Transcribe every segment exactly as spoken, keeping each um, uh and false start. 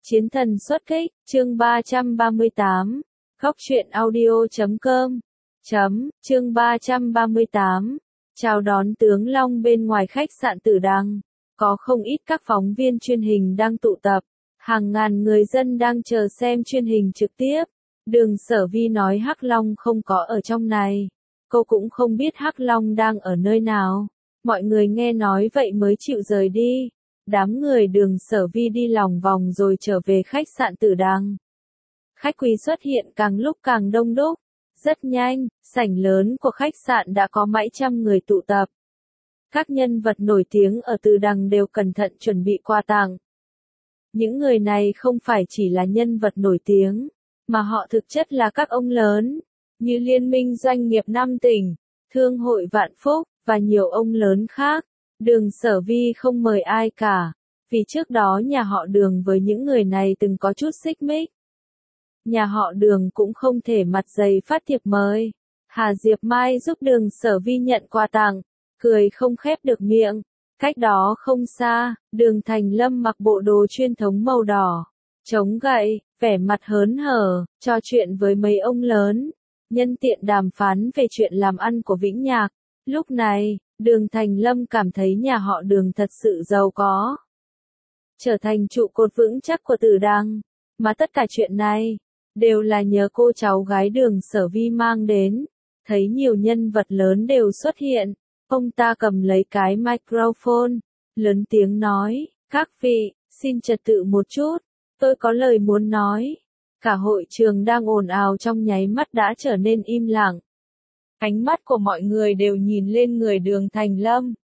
Chiến thần xuất kích, chương ba trăm ba mươi tám, góc truyện audio chấm com, chấm, chương ba trăm ba mươi tám, chào đón tướng Long bên ngoài khách sạn Tử Đằng, có không ít các phóng viên truyền hình đang tụ tập, hàng ngàn người dân đang chờ xem truyền hình trực tiếp, Đường Sở Vi nói Hắc Long không có ở trong này, cô cũng không biết Hắc Long đang ở nơi nào, mọi người nghe nói vậy mới chịu rời đi. Đám người Đường Sở Vi đi lòng vòng rồi trở về khách sạn Tử Đằng. Khách quý xuất hiện càng lúc càng đông đúc. Rất nhanh, sảnh lớn của khách sạn đã có mấy trăm người tụ tập. Các nhân vật nổi tiếng ở Tử Đằng đều cẩn thận chuẩn bị quà tặng. Những người này không phải chỉ là nhân vật nổi tiếng, mà họ thực chất là các ông lớn, như Liên minh Doanh nghiệp Nam tỉnh, Thương hội Vạn Phúc, và nhiều ông lớn khác. Đường Sở Vi không mời ai cả, vì trước đó nhà họ Đường với những người này từng có chút xích mích. Nhà họ Đường cũng không thể mặt dày phát thiệp mời. Hà Diệp Mai giúp Đường Sở Vi nhận quà tặng, cười không khép được miệng. Cách đó không xa, Đường Thành Lâm mặc bộ đồ truyền thống màu đỏ, chống gậy, vẻ mặt hớn hở, trò chuyện với mấy ông lớn, nhân tiện đàm phán về chuyện làm ăn của Vĩnh Nhạc. Lúc này, Đường Thành Lâm cảm thấy nhà họ Đường thật sự giàu có, trở thành trụ cột vững chắc của Tử Đằng, mà tất cả chuyện này đều là nhờ cô cháu gái Đường Sở Vi mang đến. Thấy nhiều nhân vật lớn đều xuất hiện, ông ta cầm lấy cái microphone, lớn tiếng nói, các vị, xin trật tự một chút, tôi có lời muốn nói. Cả hội trường đang ồn ào trong nháy mắt đã trở nên im lặng. Ánh mắt của mọi người đều nhìn lên người Đường Thành Lâm.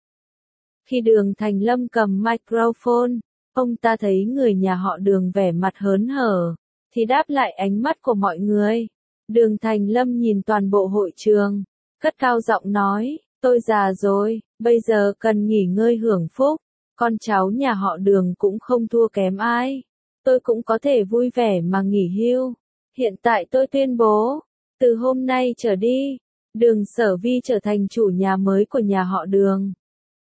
Khi Đường Thành Lâm cầm microphone, ông ta thấy người nhà họ Đường vẻ mặt hớn hở, thì đáp lại ánh mắt của mọi người. Đường Thành Lâm nhìn toàn bộ hội trường, cất cao giọng nói, tôi già rồi, bây giờ cần nghỉ ngơi hưởng phúc, con cháu nhà họ Đường cũng không thua kém ai. Tôi cũng có thể vui vẻ mà nghỉ hưu. Hiện tại tôi tuyên bố, từ hôm nay trở đi, Đường Sở Vi trở thành chủ nhà mới của nhà họ Đường.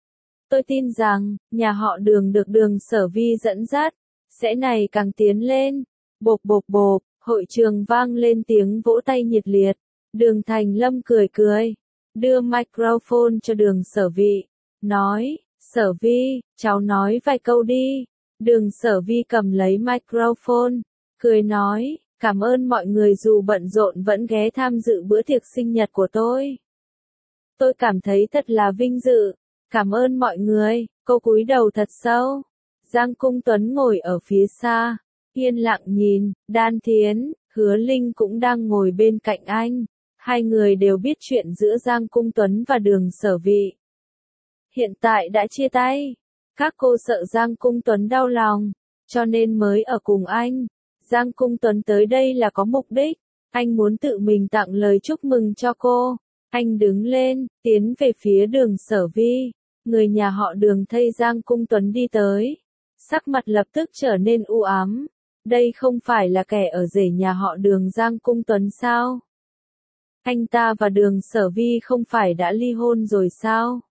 Tôi tin rằng, nhà họ Đường được Đường Sở Vi dẫn dắt, sẽ ngày càng tiến lên. Bộp bộp bộp, hội trường vang lên tiếng vỗ tay nhiệt liệt. Đường Thành Lâm cười cười, đưa microphone cho Đường Sở Vi, nói, Sở Vi, cháu nói vài câu đi. Đường Sở Vi cầm lấy microphone, cười nói, cảm ơn mọi người dù bận rộn vẫn ghé tham dự bữa tiệc sinh nhật của tôi. Tôi cảm thấy thật là vinh dự. Cảm ơn mọi người. Cô cúi đầu thật sâu. Giang Cung Tuấn ngồi ở phía xa, yên lặng nhìn. Đan Thiến, Hứa Linh cũng đang ngồi bên cạnh anh. Hai người đều biết chuyện giữa Giang Cung Tuấn và Đường Sở Vi. Hiện tại đã chia tay. Các cô sợ Giang Cung Tuấn đau lòng, cho nên mới ở cùng anh. Giang Cung Tuấn tới đây là có mục đích, anh muốn tự mình tặng lời chúc mừng cho cô. Anh đứng lên, tiến về phía Đường Sở Vi. Người nhà họ Đường thấy Giang Cung Tuấn đi tới, sắc mặt lập tức trở nên u ám. Đây không phải là kẻ ở rể nhà họ Đường Giang Cung Tuấn sao? Anh ta và Đường Sở Vi không phải đã ly hôn rồi sao?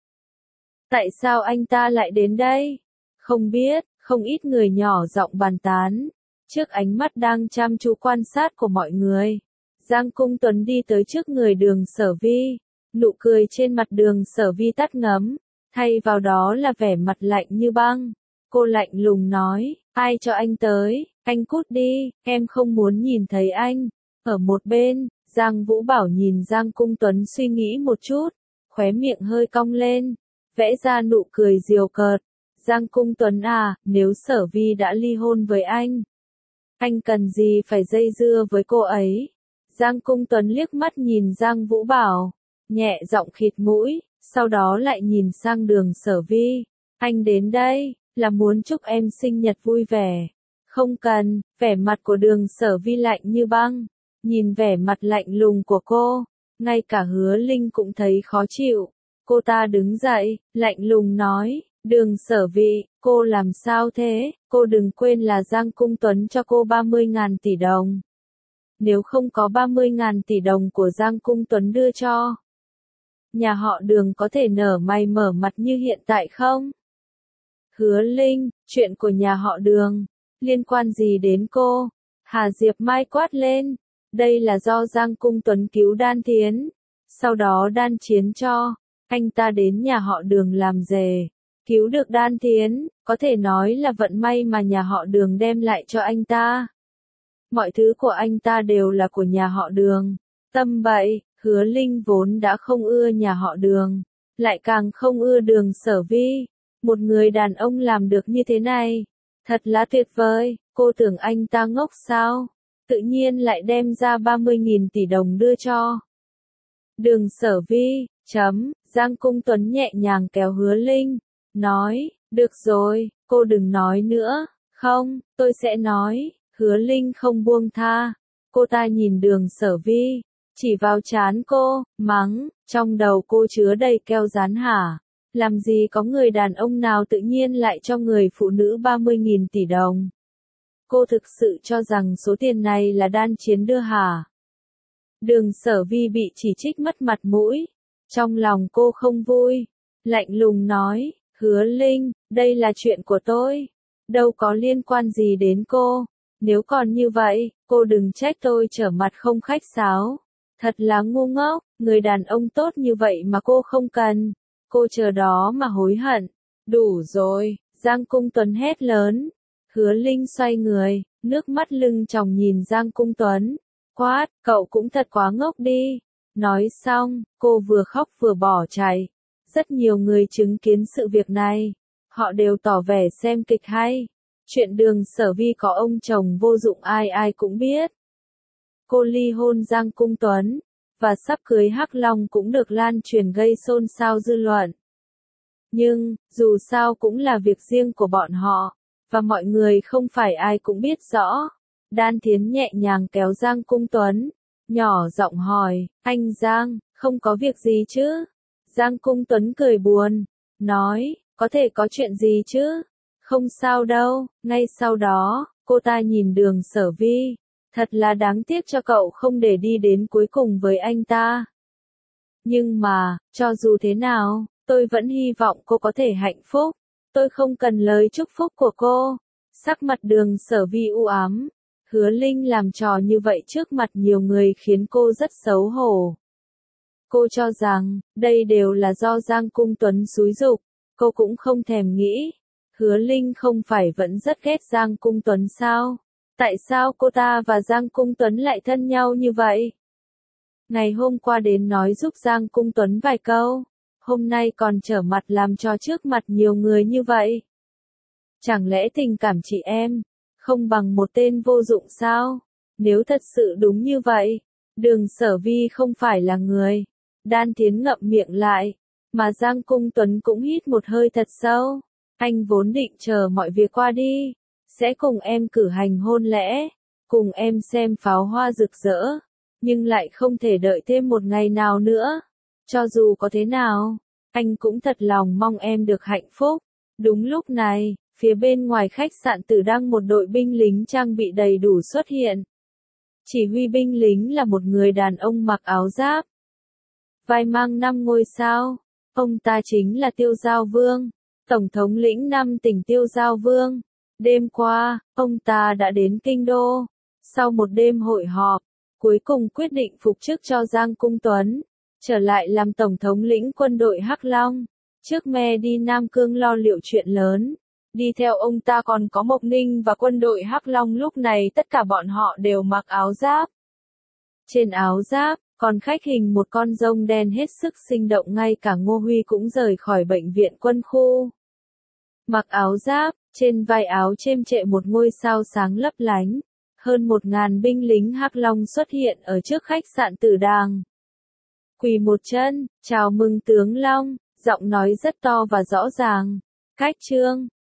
Tại sao anh ta lại đến đây? Không biết, không ít người nhỏ giọng bàn tán. Trước ánh mắt đang chăm chú quan sát của mọi người, Giang Cung Tuấn đi tới trước người Đường Sở Vi. Nụ cười trên mặt Đường Sở Vi tắt ngấm, thay vào đó là vẻ mặt lạnh như băng. Cô lạnh lùng nói, ai cho anh tới, anh cút đi, em không muốn nhìn thấy anh. Ở một bên, Giang Vũ Bảo nhìn Giang Cung Tuấn suy nghĩ một chút, khóe miệng hơi cong lên, vẽ ra nụ cười giễu cợt. Giang Cung Tuấn à, nếu Sở Vi đã ly hôn với anh, anh cần gì phải dây dưa với cô ấy? Giang Cung Tuấn liếc mắt nhìn Giang Vũ Bảo, nhẹ giọng khịt mũi, sau đó lại nhìn sang Đường Sở Vi. Anh đến đây, là muốn chúc em sinh nhật vui vẻ. Không cần, vẻ mặt của Đường Sở Vi lạnh như băng. Nhìn vẻ mặt lạnh lùng của cô, ngay cả Hứa Linh cũng thấy khó chịu. Cô ta đứng dậy, lạnh lùng nói, Đường Sở Vi, cô làm sao thế? Cô đừng quên là Giang Cung Tuấn cho cô ba mươi ngàn tỷ đồng. Nếu không có ba mươi ngàn tỷ đồng của Giang Cung Tuấn đưa cho, nhà họ Đường có thể nở mày mở mặt như hiện tại không? Hứa Linh, chuyện của nhà họ Đường, Liên quan gì đến cô? Hà Diệp Mai quát lên. Đây là do Giang Cung Tuấn cứu Đan Thiến. Sau đó Đan Chiến cho anh ta đến nhà họ Đường làm rể. Cứu được Đan Thiến, có thể nói là vận may mà nhà họ Đường đem lại cho anh ta. Mọi thứ của anh ta đều là của nhà họ Đường. Tâm bậy, Hứa Linh vốn đã không ưa nhà họ Đường, lại càng không ưa Đường Sở Vi. Một người đàn ông làm được như thế này, thật là tuyệt vời. Cô tưởng anh ta ngốc sao? Tự nhiên lại đem ra ba mươi nghìn tỷ đồng đưa cho Đường Sở Vi. Chấm, Giang Cung Tuấn nhẹ nhàng kéo Hứa Linh, nói, được rồi, cô đừng nói nữa. Không, tôi sẽ nói. Hứa Linh không buông tha. Cô ta nhìn Đường Sở Vi, chỉ vào trán cô, mắng, trong đầu cô chứa đầy keo rán hả? Làm gì có người đàn ông nào tự nhiên lại cho người phụ nữ ba mươi nghìn tỷ đồng? Cô thực sự cho rằng số tiền này là Đan Chiến đưa hả? Đường Sở Vi bị chỉ trích mất mặt mũi. Trong lòng cô không vui, lạnh lùng nói, Hứa Linh, đây là chuyện của tôi, đâu có liên quan gì đến cô. Nếu còn như vậy, cô đừng trách tôi trở mặt không khách sáo. Thật là ngu ngốc, người đàn ông tốt như vậy mà cô không cần. Cô chờ đó mà hối hận. Đủ rồi, Giang Cung Tuấn hét lớn. Hứa Linh xoay người, nước mắt lưng tròng nhìn Giang Cung Tuấn. Quát, cậu cũng thật quá ngốc đi. Nói xong, cô vừa khóc vừa bỏ chạy. Rất nhiều người chứng kiến sự việc này. Họ đều tỏ vẻ xem kịch hay. Chuyện Đường Sở Vi có ông chồng vô dụng ai ai cũng biết. Cô ly hôn Giang Cung Tuấn, và sắp cưới Hắc Long cũng được lan truyền gây xôn xao dư luận. Nhưng, dù sao cũng là việc riêng của bọn họ, và mọi người không phải ai cũng biết rõ. Đan Thiến nhẹ nhàng kéo Giang Cung Tuấn, nhỏ giọng hỏi, anh Giang, không có việc gì chứ? Giang Cung Tuấn cười buồn, nói, có thể có chuyện gì chứ? Không sao đâu. Ngay sau đó, cô ta nhìn Đường Sở Vi, thật là đáng tiếc cho cậu không để đi đến cuối cùng với anh ta. Nhưng mà, cho dù thế nào, tôi vẫn hy vọng cô có thể hạnh phúc. Tôi không cần lời chúc phúc của cô. Sắc mặt Đường Sở Vi u ám. Hứa Linh làm trò như vậy trước mặt nhiều người khiến cô rất xấu hổ. Cô cho rằng, đây đều là do Giang Cung Tuấn xúi giục. Cô cũng không thèm nghĩ. Hứa Linh không phải vẫn rất ghét Giang Cung Tuấn sao? Tại sao cô ta và Giang Cung Tuấn lại thân nhau như vậy? Ngày hôm qua đến nói giúp Giang Cung Tuấn vài câu, hôm nay còn trở mặt làm cho trước mặt nhiều người như vậy. Chẳng lẽ tình cảm chị em không bằng một tên vô dụng sao? Nếu thật sự đúng như vậy, Đường Sở Vi không phải là người. Đan Thiến ngậm miệng lại, mà Giang Cung Tuấn cũng hít một hơi thật sâu. Anh vốn định chờ mọi việc qua đi, sẽ cùng em cử hành hôn lễ, cùng em xem pháo hoa rực rỡ, nhưng lại không thể đợi thêm một ngày nào nữa. Cho dù có thế nào, anh cũng thật lòng mong em được hạnh phúc. Đúng lúc này, phía bên ngoài khách sạn Tử Đăng một đội binh lính trang bị đầy đủ xuất hiện. Chỉ huy binh lính là một người đàn ông mặc áo giáp, vai mang năm ngôi sao. Ông ta chính là Tiêu Giao Vương, Tổng thống lĩnh năm tỉnh Tiêu Giao Vương. Đêm qua, ông ta đã đến Kinh Đô. Sau một đêm hội họp, cuối cùng quyết định phục chức cho Giang Cung Tuấn, trở lại làm Tổng thống lĩnh quân đội Hắc Long. Trước me đi Nam Cương lo liệu chuyện lớn. Đi theo ông ta còn có Mộc Ninh và quân đội Hắc Long, lúc này tất cả bọn họ đều mặc áo giáp. Trên áo giáp, còn khắc hình một con rông đen hết sức sinh động, ngay cả Ngô Huy cũng rời khỏi bệnh viện quân khu. Mặc áo giáp, trên vai áo chêm trệ một ngôi sao sáng lấp lánh. Hơn một ngàn binh lính Hắc Long xuất hiện ở trước khách sạn Tử Đàng. Quỳ một chân, chào mừng tướng Long, giọng nói rất to và rõ ràng. Cách trương,